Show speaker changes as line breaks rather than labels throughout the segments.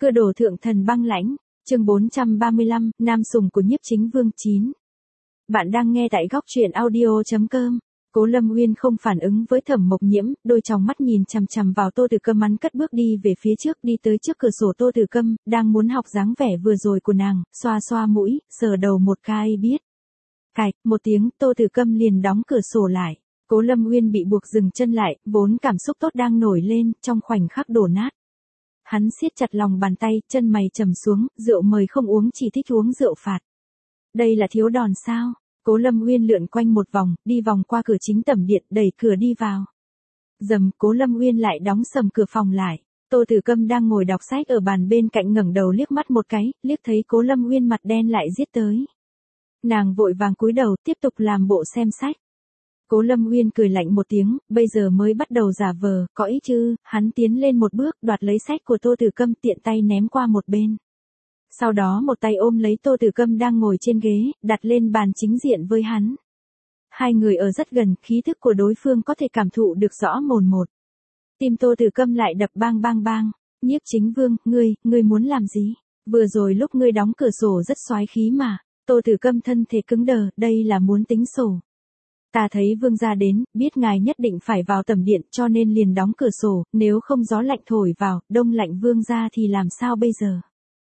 Cơ đồ thượng thần băng lãnh, chương 435, Nam sủng của Nhiếp Chính Vương 9. Bạn đang nghe tại góc truyện audio.com. Cố Lâm Nguyên không phản ứng với Thẩm Mộc Nhiễm, đôi tròng mắt nhìn chằm chằm vào Tô Tử Câm, hắn cất bước đi về phía trước, đi tới trước cửa sổ Tô Tử Câm, đang muốn học dáng vẻ vừa rồi của nàng, xoa xoa mũi, sờ đầu một cái biết. Cạch, một tiếng, Tô Tử Câm liền đóng cửa sổ lại. Cố Lâm Nguyên bị buộc dừng chân lại, vốn cảm xúc tốt đang nổi lên, trong khoảnh khắc đổ nát. Hắn siết chặt lòng bàn tay, chân mày trầm xuống, rượu mời không uống, chỉ thích uống rượu phạt. Đây là thiếu đòn sao? Cố Lâm Nguyên lượn quanh một vòng, đi vòng qua cửa chính tẩm điện, đẩy cửa đi vào. Dầm, Cố Lâm Nguyên lại đóng sầm cửa phòng lại. Tô Tử Câm đang ngồi đọc sách ở bàn bên cạnh ngẩng đầu liếc mắt một cái, liếc thấy Cố Lâm Nguyên mặt đen lại giết tới. Nàng vội vàng cúi đầu, tiếp tục làm bộ xem sách. Cố Lâm Nguyên cười lạnh một tiếng, bây giờ mới bắt đầu giả vờ, có ý chứ, hắn tiến lên một bước, đoạt lấy sách của Tô Tử Câm, tiện tay ném qua một bên. Sau đó một tay ôm lấy Tô Tử Câm đang ngồi trên ghế, đặt lên bàn chính diện với hắn. Hai người ở rất gần, khí thức của đối phương có thể cảm thụ được rõ mồn một. Tim Tô Tử Câm lại đập bang bang bang. Nhiếp Chính Vương, ngươi muốn làm gì? Vừa rồi lúc ngươi đóng cửa sổ rất soái khí mà. Tô Tử Câm thân thể cứng đờ, đây là muốn tính sổ. Ta thấy vương gia đến, biết ngài nhất định phải vào tẩm điện cho nên liền đóng cửa sổ, nếu không gió lạnh thổi vào, đông lạnh vương gia thì làm sao bây giờ?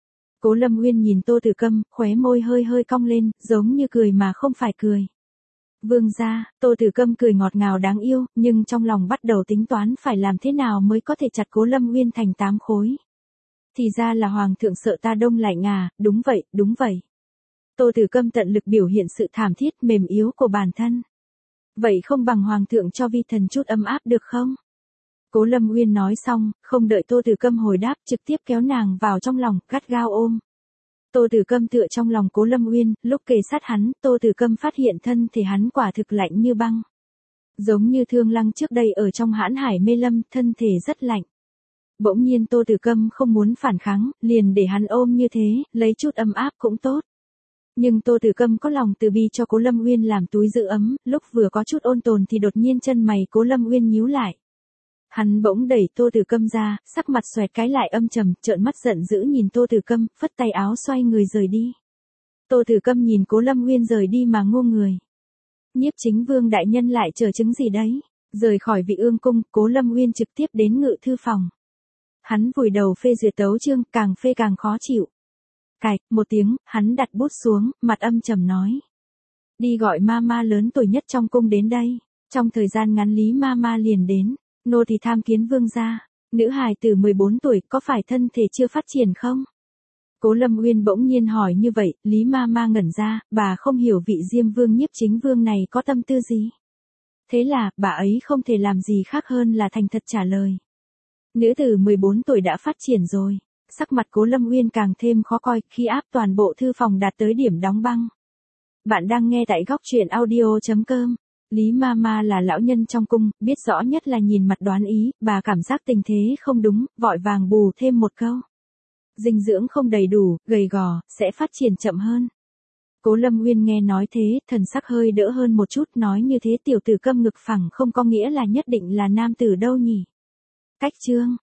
Cố Lâm Nguyên nhìn Tô Tử Câm, khóe môi hơi hơi cong lên, giống như cười mà không phải cười. Vương gia, Tô Tử Câm cười ngọt ngào đáng yêu, nhưng trong lòng bắt đầu tính toán phải làm thế nào mới có thể chặt Cố Lâm Nguyên thành 8 khối. Thì ra là hoàng thượng sợ ta đông lạnh à, đúng vậy, đúng vậy. Tô Tử Câm tận lực biểu hiện sự thảm thiết mềm yếu của bản thân. Vậy không bằng hoàng thượng cho vi thần chút ấm áp được không? Cố Lâm Nguyên nói xong, không đợi Tô Tử Câm hồi đáp, trực tiếp kéo nàng vào trong lòng, gắt gao ôm. Tô Tử Câm tựa trong lòng Cố Lâm Nguyên, lúc kề sát hắn, Tô Tử Câm phát hiện thân thể hắn quả thực lạnh như băng. Giống như Thương Lăng trước đây ở trong Hãn Hải Mê Lâm, thân thể rất lạnh. Bỗng nhiên Tô Tử Câm không muốn phản kháng, liền để hắn ôm như thế, lấy chút ấm áp cũng tốt. Nhưng Tô Tử Câm có lòng từ bi cho Cố Lâm Nguyên làm túi giữ ấm, lúc vừa có chút ôn tồn thì đột nhiên chân mày Cố Lâm Nguyên nhíu lại. Hắn bỗng đẩy Tô Tử Câm ra, sắc mặt xoẹt cái lại âm trầm, trợn mắt giận dữ nhìn Tô Tử Câm, phất tay áo xoay người rời đi. Tô Tử Câm nhìn Cố Lâm Nguyên rời đi mà ngô người. Nhiếp Chính Vương đại nhân lại chờ chứng gì đấy? Rời khỏi Vị Ương cung, Cố Lâm Nguyên trực tiếp đến ngự thư phòng. Hắn vùi đầu phê duyệt tấu chương, càng phê càng khó chịu. Cạch, một tiếng, hắn đặt bút xuống, mặt âm trầm nói. Đi gọi mama lớn tuổi nhất trong cung đến đây. Trong thời gian ngắn Lý mama liền đến. Nô thì tham kiến vương gia. Nữ hài từ 14 tuổi có phải thân thể chưa phát triển không? Cố Lâm Nguyên bỗng nhiên hỏi như vậy, Lý mama ngẩn ra, bà không hiểu vị Diêm Vương Nhiếp Chính Vương này có tâm tư gì. Thế là, bà ấy không thể làm gì khác hơn là thành thật trả lời. Nữ tử 14 tuổi đã phát triển rồi. Sắc mặt Cố Lâm Nguyên càng thêm khó coi, khi áp toàn bộ thư phòng đạt tới điểm đóng băng. Bạn đang nghe tại góc truyện audio.com. Lý Mama là lão nhân trong cung, biết rõ nhất là nhìn mặt đoán ý, bà cảm giác tình thế không đúng, vội vàng bù thêm một câu. Dinh dưỡng không đầy đủ, gầy gò, sẽ phát triển chậm hơn. Cố Lâm Nguyên nghe nói thế, thần sắc hơi đỡ hơn một chút, nói như thế Tiểu Tử Câm ngực phẳng không có nghĩa là nhất định là nam tử đâu nhỉ. Cách chương.